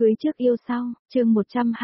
Cưới trước yêu sau, chương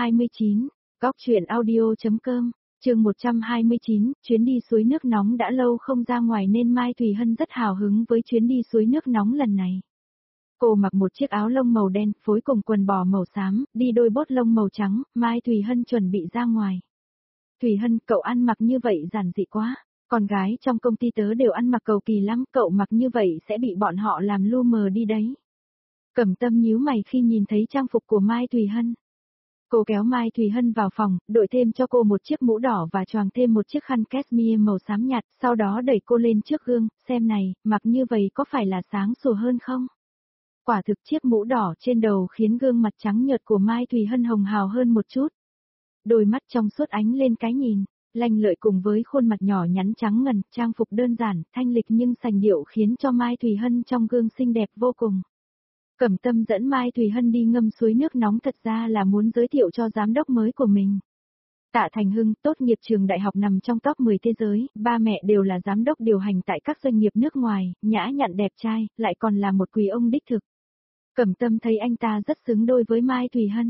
129, góc truyện audio.com, chương 129, chuyến đi suối nước nóng đã lâu không ra ngoài nên Mai Thùy Hân rất hào hứng với chuyến đi suối nước nóng lần này. Cô mặc một chiếc áo lông màu đen, phối cùng quần bò màu xám, đi đôi bốt lông màu trắng, Mai Thùy Hân chuẩn bị ra ngoài. Thùy Hân, cậu ăn mặc như vậy giản dị quá, con gái trong công ty tớ đều ăn mặc cầu kỳ lắm, cậu mặc như vậy sẽ bị bọn họ làm lu mờ đi đấy. Cẩm Tâm nhíu mày khi nhìn thấy trang phục của Mai Thùy Hân. Cô kéo Mai Thùy Hân vào phòng, đội thêm cho cô một chiếc mũ đỏ và choàng thêm một chiếc khăn cashmere màu xám nhạt, sau đó đẩy cô lên trước gương, xem này, mặc như vậy có phải là sáng sủa hơn không? Quả thực chiếc mũ đỏ trên đầu khiến gương mặt trắng nhợt của Mai Thùy Hân hồng hào hơn một chút. Đôi mắt trong suốt ánh lên cái nhìn, lanh lợi cùng với khuôn mặt nhỏ nhắn trắng ngần, trang phục đơn giản, thanh lịch nhưng sành điệu khiến cho Mai Thùy Hân trong gương xinh đẹp vô cùng. Cẩm Tâm dẫn Mai Thùy Hân đi ngâm suối nước nóng thật ra là muốn giới thiệu cho giám đốc mới của mình. Tạ Thành Hưng, tốt nghiệp trường đại học nằm trong top 10 thế giới, ba mẹ đều là giám đốc điều hành tại các doanh nghiệp nước ngoài, nhã nhặn đẹp trai, lại còn là một quý ông đích thực. Cẩm Tâm thấy anh ta rất xứng đôi với Mai Thùy Hân.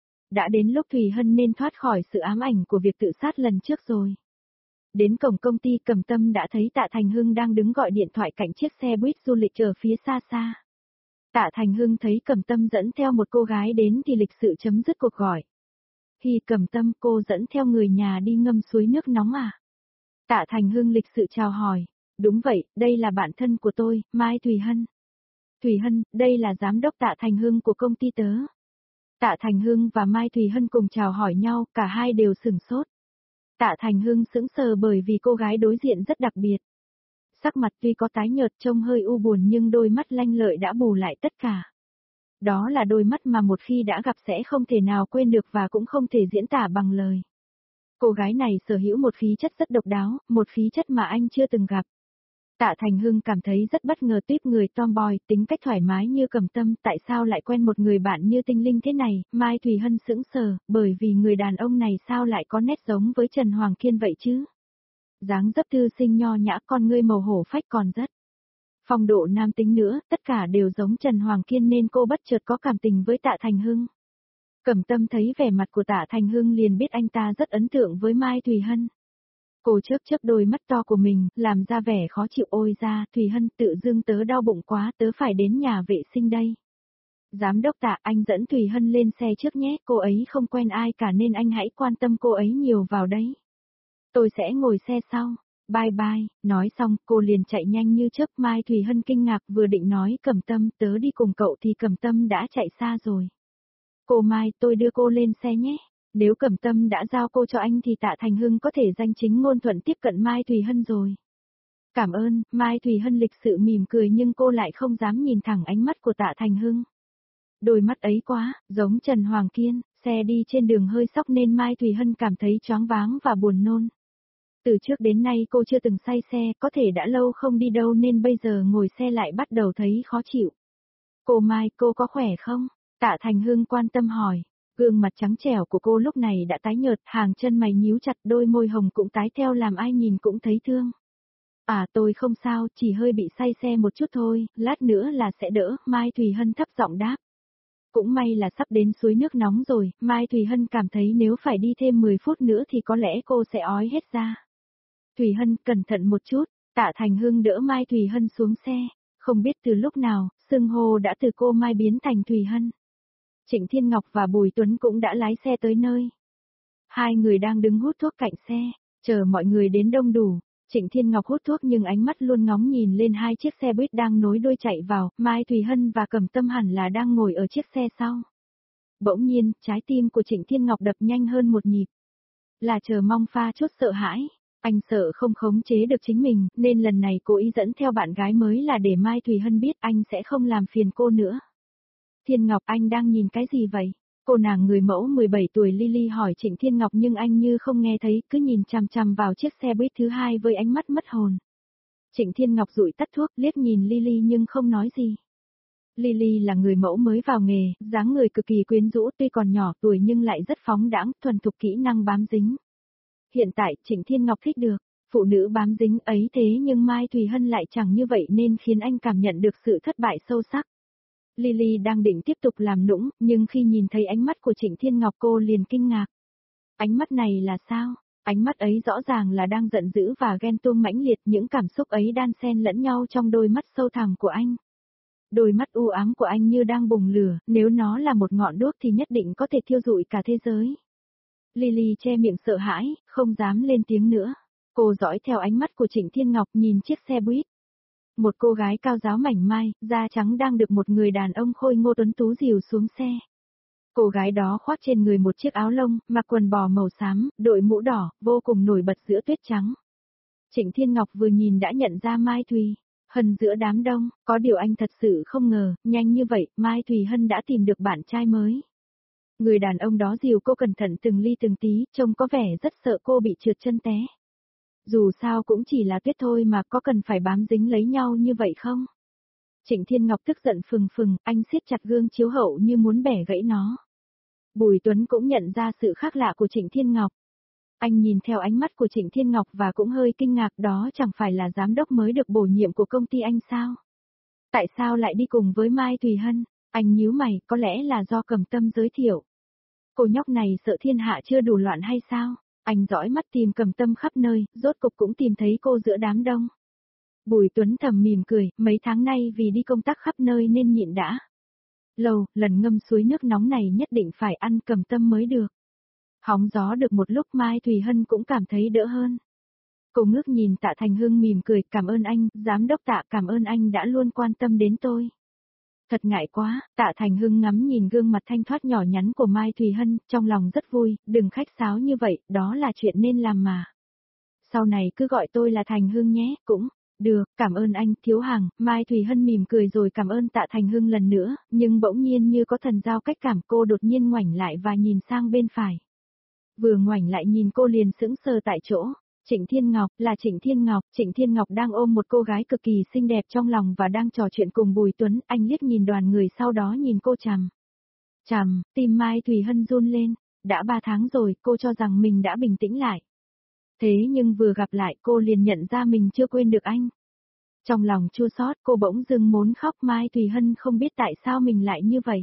Đã đến lúc Thùy Hân nên thoát khỏi sự ám ảnh của việc tự sát lần trước rồi. Đến cổng công ty Cẩm Tâm đã thấy Tạ Thành Hưng đang đứng gọi điện thoại cạnh chiếc xe buýt du lịch ở phía xa xa. Tạ Thành Hưng thấy Cẩm Tâm dẫn theo một cô gái đến thì lịch sự chấm dứt cuộc gọi. Khi Cẩm Tâm, cô dẫn theo người nhà đi ngâm suối nước nóng à? Tạ Thành Hưng lịch sự chào hỏi. Đúng vậy, đây là bạn thân của tôi, Mai Thùy Hân. Thùy Hân, đây là giám đốc Tạ Thành Hưng của công ty tớ. Tạ Thành Hưng và Mai Thùy Hân cùng chào hỏi nhau, cả hai đều sửng sốt. Tạ Thành Hưng sững sờ bởi vì cô gái đối diện rất đặc biệt. Sắc mặt tuy có tái nhợt trông hơi u buồn nhưng đôi mắt lanh lợi đã bù lại tất cả. Đó là đôi mắt mà một khi đã gặp sẽ không thể nào quên được và cũng không thể diễn tả bằng lời. Cô gái này sở hữu một khí chất rất độc đáo, một khí chất mà anh chưa từng gặp. Tạ Thành Hưng cảm thấy rất bất ngờ, tiếp người tomboy, tính cách thoải mái như Cẩm Tâm, tại sao lại quen một người bạn như tinh linh thế này? Mai Thùy Hân sững sờ, bởi vì người đàn ông này sao lại có nét giống với Trần Hoàng Kiên vậy chứ? Dáng dấp thư sinh nho nhã, con ngươi màu hổ phách còn rất phong độ nam tính nữa, tất cả đều giống Trần Hoàng Kiên nên cô bất chợt có cảm tình với Tạ Thành Hưng. Cẩm Tâm thấy vẻ mặt của Tạ Thành Hưng liền biết anh ta rất ấn tượng với Mai Thùy Hân. Cô chớp chớp đôi mắt to của mình, làm ra vẻ khó chịu. Ôi ra, Thùy Hân, tự dưng tớ đau bụng quá, tớ phải đến nhà vệ sinh đây. Giám đốc Tạ, anh dẫn Thùy Hân lên xe trước nhé, cô ấy không quen ai cả nên anh hãy quan tâm cô ấy nhiều vào đấy. Tôi sẽ ngồi xe sau. Bye bye, nói xong, cô liền chạy nhanh như chớp. Mai Thùy Hân kinh ngạc vừa định nói Cẩm Tâm tớ đi cùng cậu thì Cẩm Tâm đã chạy xa rồi. Cô Mai, tôi đưa cô lên xe nhé. Nếu Cẩm Tâm đã giao cô cho anh thì Tạ Thành Hưng có thể danh chính ngôn thuận tiếp cận Mai Thùy Hân rồi. Cảm ơn, Mai Thùy Hân lịch sự mỉm cười nhưng cô lại không dám nhìn thẳng ánh mắt của Tạ Thành Hưng. Đôi mắt ấy quá, giống Trần Hoàng Kiên, xe đi trên đường hơi sóc nên Mai Thùy Hân cảm thấy choáng váng và buồn nôn. Từ trước đến nay cô chưa từng say xe, có thể đã lâu không đi đâu nên bây giờ ngồi xe lại bắt đầu thấy khó chịu. Cô Mai, cô có khỏe không? Tạ Thành Hưng quan tâm hỏi. Gương mặt trắng trẻo của cô lúc này đã tái nhợt, hàng chân mày nhíu chặt, đôi môi hồng cũng tái theo làm ai nhìn cũng thấy thương. À, tôi không sao, chỉ hơi bị say xe một chút thôi, lát nữa là sẽ đỡ, Mai Thùy Hân thấp giọng đáp. Cũng may là sắp đến suối nước nóng rồi, Mai Thùy Hân cảm thấy nếu phải đi thêm 10 phút nữa thì có lẽ cô sẽ ói hết ra. Thùy Hân, cẩn thận một chút. Tạ Thành Hưng đỡ Mai Thùy Hân xuống xe, không biết từ lúc nào, xưng hô đã từ cô Mai biến thành Thùy Hân. Trịnh Thiên Ngọc và Bùi Tuấn cũng đã lái xe tới nơi. Hai người đang đứng hút thuốc cạnh xe, chờ mọi người đến đông đủ. Trịnh Thiên Ngọc hút thuốc nhưng ánh mắt luôn ngóng nhìn lên hai chiếc xe buýt đang nối đuôi chạy vào, Mai Thùy Hân và Cẩm Tâm hẳn là đang ngồi ở chiếc xe sau. Bỗng nhiên, trái tim của Trịnh Thiên Ngọc đập nhanh hơn một nhịp. Là chờ mong pha chút sợ hãi. Anh sợ không khống chế được chính mình, nên lần này cố ý dẫn theo bạn gái mới là để Mai Thùy Hân biết anh sẽ không làm phiền cô nữa. Thiên Ngọc, anh đang nhìn cái gì vậy? Cô nàng người mẫu 17 tuổi Lily hỏi Trịnh Thiên Ngọc nhưng anh như không nghe thấy, cứ nhìn chằm chằm vào chiếc xe buýt thứ hai với ánh mắt mất hồn. Trịnh Thiên Ngọc dụi tắt thuốc, liếc nhìn Lily nhưng không nói gì. Lily là người mẫu mới vào nghề, dáng người cực kỳ quyến rũ, tuy còn nhỏ tuổi nhưng lại rất phóng đãng, thuần thục kỹ năng bám dính. Hiện tại, Trịnh Thiên Ngọc thích được phụ nữ bám dính ấy, thế nhưng Mai Thùy Hân lại chẳng như vậy nên khiến anh cảm nhận được sự thất bại sâu sắc. Lily đang định tiếp tục làm nũng, nhưng khi nhìn thấy ánh mắt của Trịnh Thiên Ngọc cô liền kinh ngạc. Ánh mắt này là sao? Ánh mắt ấy rõ ràng là đang giận dữ và ghen tuông mãnh liệt, những cảm xúc ấy đan xen lẫn nhau trong đôi mắt sâu thẳm của anh. Đôi mắt u ám của anh như đang bùng lửa, nếu nó là một ngọn đuốc thì nhất định có thể thiêu rụi cả thế giới. Lily che miệng sợ hãi, không dám lên tiếng nữa. Cô dõi theo ánh mắt của Trịnh Thiên Ngọc nhìn chiếc xe buýt. Một cô gái cao ráo mảnh mai, da trắng đang được một người đàn ông khôi ngô tuấn tú dìu xuống xe. Cô gái đó khoác trên người một chiếc áo lông, mặc quần bò màu xám, đội mũ đỏ, vô cùng nổi bật giữa tuyết trắng. Trịnh Thiên Ngọc vừa nhìn đã nhận ra Mai Thùy Hân giữa đám đông, có điều anh thật sự không ngờ, nhanh như vậy, Mai Thùy Hân đã tìm được bạn trai mới. Người đàn ông đó dìu cô cẩn thận từng ly từng tí, trông có vẻ rất sợ cô bị trượt chân té. Dù sao cũng chỉ là tuyết thôi mà có cần phải bám dính lấy nhau như vậy không? Trịnh Thiên Ngọc tức giận phừng phừng, anh siết chặt gương chiếu hậu như muốn bẻ gãy nó. Bùi Tuấn cũng nhận ra sự khác lạ của Trịnh Thiên Ngọc. Anh nhìn theo ánh mắt của Trịnh Thiên Ngọc và cũng hơi kinh ngạc, đó chẳng phải là giám đốc mới được bổ nhiệm của công ty anh sao? Tại sao lại đi cùng với Mai Thùy Hân? Anh nhíu mày, có lẽ là do Cẩm Tâm giới thiệu. Cô nhóc này sợ thiên hạ chưa đủ loạn hay sao? Anh dõi mắt tìm Cẩm Tâm khắp nơi, rốt cục cũng tìm thấy cô giữa đám đông. Bùi Tuấn thầm mỉm cười, mấy tháng nay vì đi công tác khắp nơi nên nhịn đã. Lâu, lần ngâm suối nước nóng này nhất định phải ăn Cẩm Tâm mới được. Hóng gió được một lúc Mai Thùy Hân cũng cảm thấy đỡ hơn. Cô ngước nhìn Tạ Thành Hưng mỉm cười, cảm ơn anh, giám đốc Tạ, cảm ơn anh đã luôn quan tâm đến tôi. Thật ngại quá, Tạ Thành Hưng ngắm nhìn gương mặt thanh thoát nhỏ nhắn của Mai Thùy Hân, trong lòng rất vui, đừng khách sáo như vậy, đó là chuyện nên làm mà. Sau này cứ gọi tôi là Thành Hưng nhé, cũng được, cảm ơn anh, Thiếu Hằng. Mai Thùy Hân mỉm cười rồi cảm ơn Tạ Thành Hưng lần nữa, nhưng bỗng nhiên như có thần giao cách cảm, cô đột nhiên ngoảnh lại và nhìn sang bên phải. Vừa ngoảnh lại nhìn cô liền sững sờ tại chỗ. Trịnh Thiên Ngọc, là Trịnh Thiên Ngọc. Trịnh Thiên Ngọc đang ôm một cô gái cực kỳ xinh đẹp trong lòng và đang trò chuyện cùng Bùi Tuấn, anh liếc nhìn đoàn người sau đó nhìn cô chằm. Chằm, tim Mai Thùy Hân run lên, đã 3 tháng rồi, cô cho rằng mình đã bình tĩnh lại. Thế nhưng vừa gặp lại cô liền nhận ra mình chưa quên được anh. Trong lòng chua xót, cô bỗng dưng muốn khóc. Mai Thùy Hân không biết tại sao mình lại như vậy.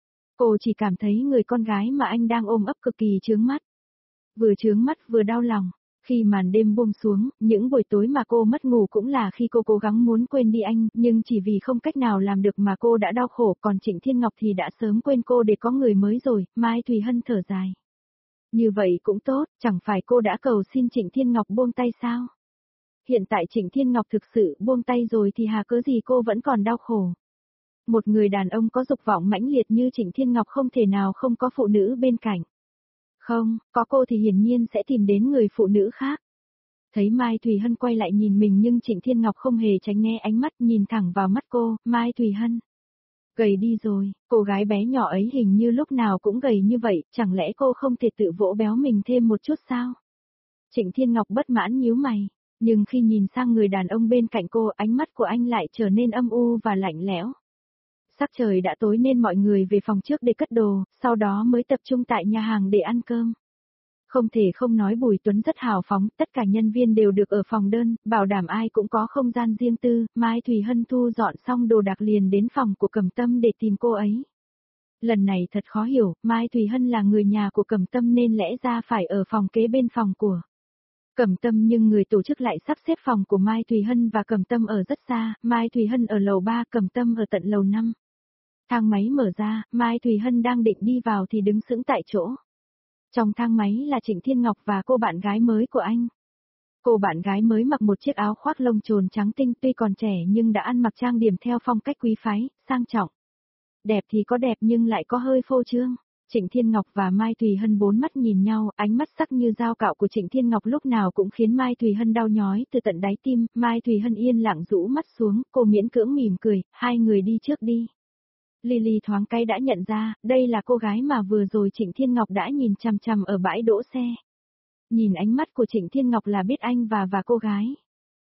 Cô chỉ cảm thấy người con gái mà anh đang ôm ấp cực kỳ chướng mắt. Vừa chướng mắt vừa đau lòng. Khi màn đêm buông xuống, những buổi tối mà cô mất ngủ cũng là khi cô cố gắng muốn quên đi anh, nhưng chỉ vì không cách nào làm được mà cô đã đau khổ, còn Trịnh Thiên Ngọc thì đã sớm quên cô để có người mới rồi. Mai Thùy Hân thở dài. Như vậy cũng tốt, chẳng phải cô đã cầu xin Trịnh Thiên Ngọc buông tay sao? Hiện tại Trịnh Thiên Ngọc thực sự buông tay rồi thì hà cớ gì cô vẫn còn đau khổ. Một người đàn ông có dục vọng mãnh liệt như Trịnh Thiên Ngọc không thể nào không có phụ nữ bên cạnh. Không, có cô thì hiển nhiên sẽ tìm đến người phụ nữ khác. Thấy Mai Thùy Hân quay lại nhìn mình nhưng Trịnh Thiên Ngọc không hề tránh né ánh mắt, nhìn thẳng vào mắt cô. Mai Thùy Hân gầy đi rồi, cô gái bé nhỏ ấy hình như lúc nào cũng gầy như vậy, chẳng lẽ cô không thể tự vỗ béo mình thêm một chút sao? Trịnh Thiên Ngọc bất mãn nhíu mày, nhưng khi nhìn sang người đàn ông bên cạnh cô, ánh mắt của anh lại trở nên âm u và lạnh lẽo. Sắc trời đã tối nên mọi người về phòng trước để cất đồ, sau đó mới tập trung tại nhà hàng để ăn cơm. Không thể không nói Bùi Tuấn rất hào phóng, tất cả nhân viên đều được ở phòng đơn, bảo đảm ai cũng có không gian riêng tư. Mai Thùy Hân thu dọn xong đồ đạc liền đến phòng của Cẩm Tâm để tìm cô ấy. Lần này thật khó hiểu, Mai Thùy Hân là người nhà của Cẩm Tâm nên lẽ ra phải ở phòng kế bên phòng của Cẩm Tâm, nhưng người tổ chức lại sắp xếp phòng của Mai Thùy Hân và Cẩm Tâm ở rất xa. Mai Thùy Hân ở lầu 3, Cẩm Tâm ở tận lầu 5. Thang máy mở ra, Mai Thùy Hân đang định đi vào thì đứng sững tại chỗ. Trong thang máy là Trịnh Thiên Ngọc và cô bạn gái mới của anh. Cô bạn gái mới mặc một chiếc áo khoác lông trồn trắng tinh, tuy còn trẻ nhưng đã ăn mặc trang điểm theo phong cách quý phái, sang trọng. Đẹp thì có đẹp nhưng lại có hơi phô trương. Trịnh Thiên Ngọc và Mai Thùy Hân bốn mắt nhìn nhau, ánh mắt sắc như dao cạo của Trịnh Thiên Ngọc lúc nào cũng khiến Mai Thùy Hân đau nhói từ tận đáy tim. Mai Thùy Hân yên lặng rũ mắt xuống, cô miễn cưỡng mỉm cười, hai người đi trước đi. Lily thoáng cái đã nhận ra, đây là cô gái mà vừa rồi Trịnh Thiên Ngọc đã nhìn chằm chằm ở bãi đỗ xe. Nhìn ánh mắt của Trịnh Thiên Ngọc là biết anh và cô gái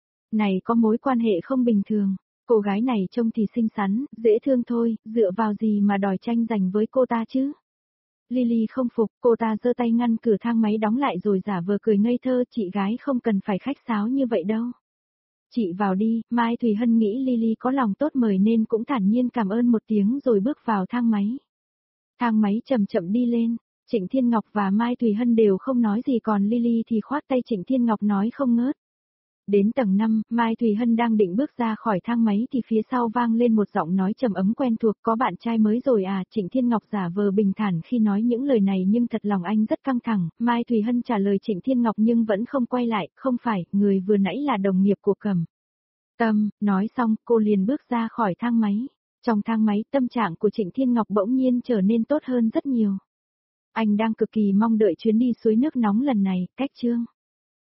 này có mối quan hệ không bình thường. Cô gái này trông thì xinh xắn, dễ thương thôi, dựa vào gì mà đòi tranh giành với cô ta chứ? Lily không phục, cô ta giơ tay ngăn cửa thang máy đóng lại rồi giả vờ cười ngây thơ, chị gái không cần phải khách sáo như vậy đâu. Chị vào đi, Mai Thùy Hân nghĩ Lily có lòng tốt mời nên cũng thản nhiên cảm ơn một tiếng rồi bước vào thang máy. Thang máy chậm chậm đi lên, Trịnh Thiên Ngọc và Mai Thùy Hân đều không nói gì còn Lily thì khoát tay Trịnh Thiên Ngọc nói không ngớt. Đến tầng 5, Mai Thùy Hân đang định bước ra khỏi thang máy thì phía sau vang lên một giọng nói trầm ấm quen thuộc, có bạn trai mới rồi à? Trịnh Thiên Ngọc giả vờ bình thản khi nói những lời này nhưng thật lòng anh rất căng thẳng. Mai Thùy Hân trả lời Trịnh Thiên Ngọc nhưng vẫn không quay lại, không phải, người vừa nãy là đồng nghiệp của Cẩm Tâm. Nói xong, cô liền bước ra khỏi thang máy. Trong thang máy, tâm trạng của Trịnh Thiên Ngọc bỗng nhiên trở nên tốt hơn rất nhiều. Anh đang cực kỳ mong đợi chuyến đi suối nước nóng lần này, cách chương.